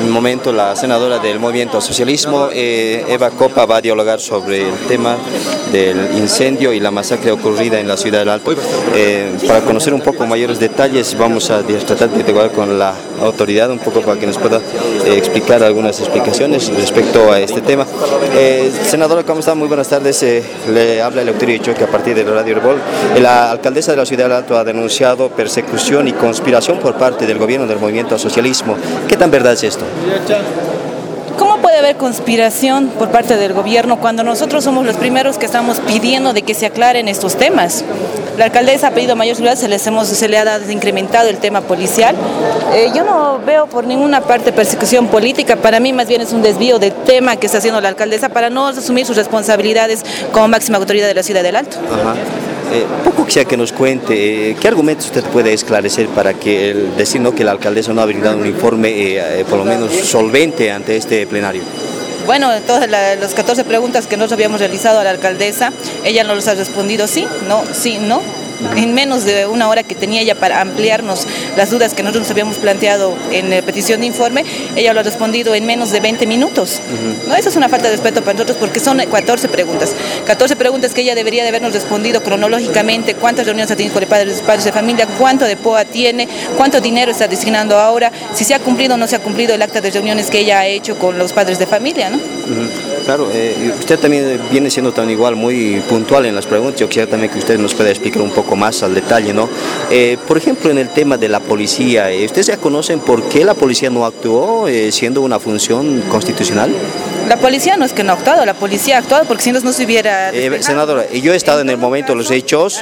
el momento la senadora del Movimiento Socialismo, Eva Copa, va a dialogar sobre el tema del incendio y la masacre ocurrida en la ciudad del Alto. Para conocer un poco mayores detalles vamos a tratar de dialogar con la autoridad un poco para que nos pueda explicar algunas explicaciones respecto a este tema. Senadora, ¿cómo está? Muy buenas tardes. Le habla Eleuterio Choque a partir de Radio Herbol. La alcaldesa de la ciudad del Alto ha denunciado persecución y conspiración por parte del gobierno del Movimiento Socialismo. ¿Qué tan verdad es esto? ¿Cómo puede haber conspiración por parte del gobierno cuando nosotros somos los primeros que estamos pidiendo de que se aclaren estos temas? La alcaldesa ha pedido mayor seguridad, se le ha incrementado el tema policial. Yo no veo por ninguna parte persecución política, para mí más bien es un desvío del tema que está haciendo la alcaldesa para no asumir sus responsabilidades como máxima autoridad de la ciudad del Alto. Ajá. Poco quisiera que nos cuente, ¿qué argumentos usted puede esclarecer para que decir que la alcaldesa no ha brindado un informe por lo menos solvente ante este plenario? Bueno, todas las 14 preguntas que nosotros habíamos realizado a la alcaldesa, ella nos ha respondido sí, no, en menos de una hora que tenía ella para ampliarnos las dudas que nosotros nos habíamos planteado en la petición de informe, ella lo ha respondido en menos de 20 minutos. ¿No? Eso es una falta de respeto para nosotros porque son 14 preguntas que ella debería de habernos respondido cronológicamente, cuántas reuniones ha tenido con padres de familia, cuánto de POA tiene, cuánto dinero está designando ahora, si se ha cumplido o no se ha cumplido el acta de reuniones que ella ha hecho con los padres de familia, ¿no? Claro, usted también viene siendo tan igual muy puntual en las preguntas. Yo quisiera también que usted nos pueda explicar un poco más al detalle, ¿no? Por ejemplo, en el tema de la policía, ¿ustedes ya conocen por qué la policía no actuó siendo una función constitucional? La policía no es que no ha actuado, la policía ha actuado porque si no se hubiera... Senadora, yo he estado en el momento de los hechos,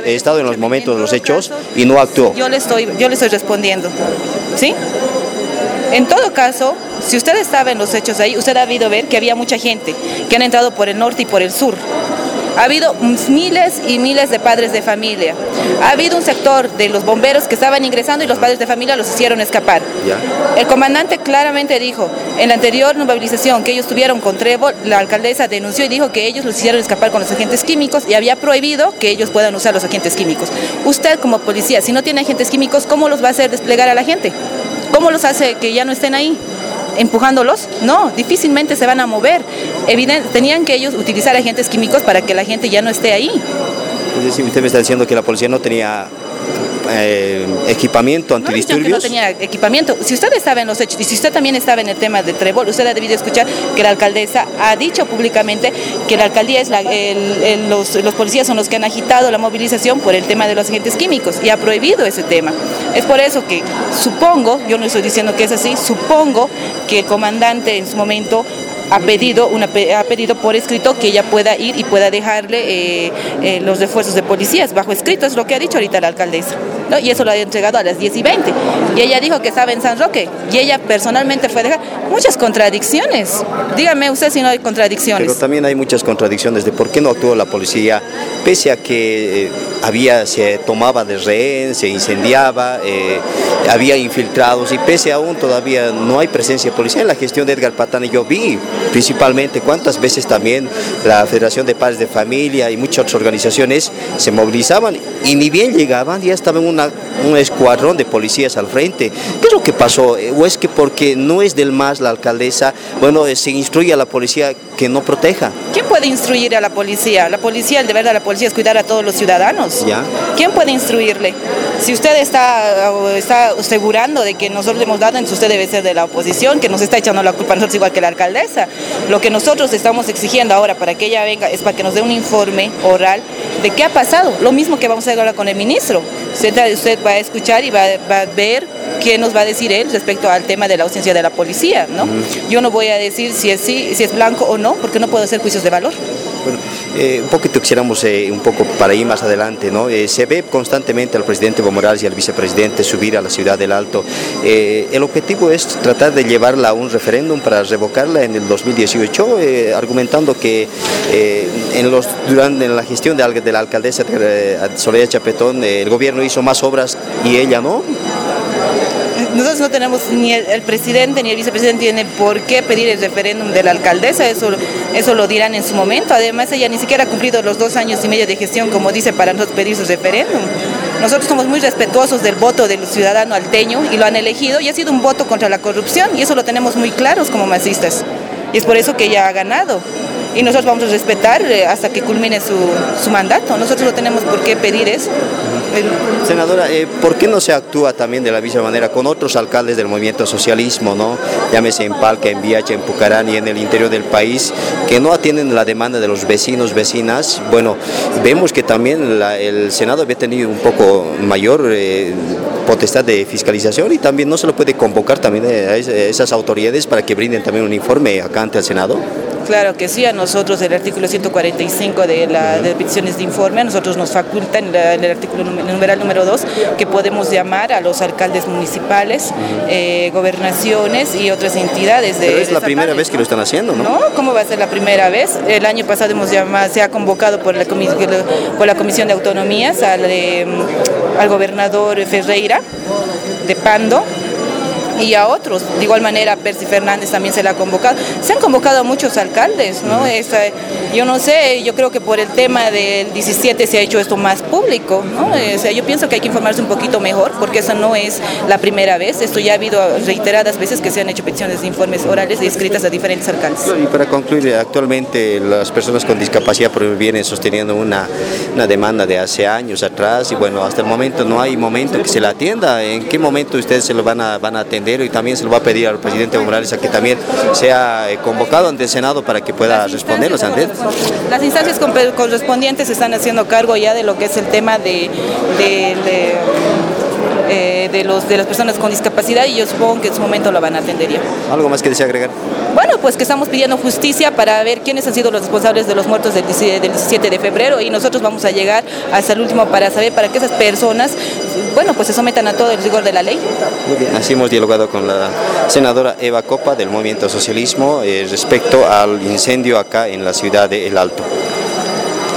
y no actuó. Yo le estoy respondiendo, ¿sí? En todo caso, si usted estaba en los hechos ahí, usted ha habido ver que había mucha gente que han entrado por el norte y por el sur. Ha habido miles y miles de padres de familia. Ha habido un sector de los bomberos que estaban ingresando y los padres de familia los hicieron escapar. ¿Ya? El comandante claramente dijo, en la anterior movilización que ellos tuvieron con Trébol, la alcaldesa denunció y dijo que ellos los hicieron escapar con los agentes químicos y había prohibido que ellos puedan usar los agentes químicos. Usted como policía, si no tiene agentes químicos, ¿cómo los va a hacer desplegar a la gente? ¿Cómo los hace que ya no estén ahí? ¿Empujándolos? No, difícilmente se van a mover. Tenían que ellos utilizar agentes químicos para que la gente ya no esté ahí. Es decir, usted me está diciendo que la policía no tenía equipamiento antidisturbios. No tenía equipamiento. Si usted estaba en los hechos y si usted también estaba en el tema de Trébol, usted ha debido escuchar que la alcaldesa ha dicho públicamente que la alcaldía es los policías son los que han agitado la movilización por el tema de los agentes químicos y ha prohibido ese tema. Es por eso que supongo, yo no estoy diciendo que es así, supongo que el comandante en su momento ha pedido por escrito que ella pueda ir y pueda dejarle los refuerzos de policías bajo escrito, es lo que ha dicho ahorita la alcaldesa, ¿no? Y eso lo ha entregado a las 10:20 y ella dijo que estaba en San Roque y ella personalmente fue a dejar muchas contradicciones. Dígame usted si no hay contradicciones. Pero también hay muchas contradicciones de por qué no actuó la policía, pese a que se tomaba de rehén, se incendiaba, había infiltrados y pese aún todavía no hay presencia policial en la gestión de Edgar Patán. Y yo vi principalmente cuántas veces también la Federación de Padres de Familia y muchas otras organizaciones se movilizaban y ni bien llegaban ya estaba un escuadrón de policías al frente. ¿Qué es lo que pasó? ¿O es que porque no es del MAS la alcaldesa, se instruye a la policía que no proteja? ¿Quién puede instruir a la policía? El deber de la policía es cuidar a todos los ciudadanos. ¿Ya? ¿Quién puede instruirle? Si usted está asegurando de que nosotros le hemos dado, entonces usted debe ser de la oposición, que nos está echando la culpa a nosotros igual que la alcaldesa. Lo que nosotros estamos exigiendo ahora para que ella venga es para que nos dé un informe oral de qué ha pasado. Lo mismo que vamos a hacer ahora con el ministro. Usted va a escuchar y va a ver qué nos va a decir él respecto al tema de la ausencia de la policía, ¿no? Yo no voy a decir si es blanco o no, porque no puedo hacer juicios de valor. Bueno, un poquito quisiéramos un poco para ir más adelante, ¿no? Se ve constantemente al presidente Evo Morales y al vicepresidente subir a la ciudad del Alto. El objetivo es tratar de llevarla a un referéndum para revocarla en el 2018, argumentando que durante la gestión de la alcaldesa Soledad Chapetón, el gobierno hizo más obras y ella no. Nosotros no tenemos, ni el presidente ni el vicepresidente tienen por qué pedir el referéndum de la alcaldesa, eso lo dirán en su momento. Además, ella ni siquiera ha cumplido los 2 años y medio de gestión, como dice, para nosotros pedir su referéndum. Nosotros somos muy respetuosos del voto del ciudadano alteño y lo han elegido y ha sido un voto contra la corrupción y eso lo tenemos muy claros como masistas. Y es por eso que ella ha ganado. Y nosotros vamos a respetar hasta que culmine su mandato. Nosotros no tenemos por qué pedir eso. Senadora, ¿por qué no se actúa también de la misma manera con otros alcaldes del movimiento socialismo, ¿no? Llámese en Palca, en Viacha, en Pucarán y en el interior del país, que no atienden la demanda de los vecinos, vecinas? Bueno, vemos que también el Senado había tenido un poco mayor potestad de fiscalización y también no se lo puede convocar también a esas autoridades para que brinden también un informe acá ante el Senado. Claro que sí, a nosotros el artículo 145 de peticiones de informe, a nosotros nos faculta en el artículo numeral número 2 que podemos llamar a los alcaldes municipales, gobernaciones y otras entidades. Pero es la primera vez que lo están haciendo, ¿no? No, ¿cómo va a ser la primera vez? El año pasado se ha convocado por la Comisión de Autonomías al gobernador Ferreira de Pando, y a otros, de igual manera a Percy Fernández también se le ha convocado. Se han convocado a muchos alcaldes, ¿no? Yo no sé, yo creo que por el tema del 17 se ha hecho esto más público, ¿no? O sea, yo pienso que hay que informarse un poquito mejor, porque esa no es la primera vez. Esto ya ha habido reiteradas veces que se han hecho peticiones de informes orales y escritas a diferentes alcaldes. Y para concluir, actualmente las personas con discapacidad vienen sosteniendo una demanda de hace años atrás y bueno, hasta el momento no hay momento que se la atienda. ¿En qué momento ustedes se lo van a atender? Y también se lo va a pedir al presidente Evo Morales a que también sea convocado ante el Senado para que pueda responderlos ante él. Las instancias correspondientes se están haciendo cargo ya de lo que es el tema de las personas con discapacidad y yo supongo que en su momento lo van a atender ya. ¿Algo más que desea agregar? Bueno, pues que estamos pidiendo justicia para ver quiénes han sido los responsables de los muertos del 17 de febrero y nosotros vamos a llegar hasta el último para saber, para que esas personas, bueno, pues se sometan a todo el rigor de la ley. Muy bien, así hemos dialogado con la senadora Eva Copa del Movimiento Socialismo respecto al incendio acá en la ciudad de El Alto.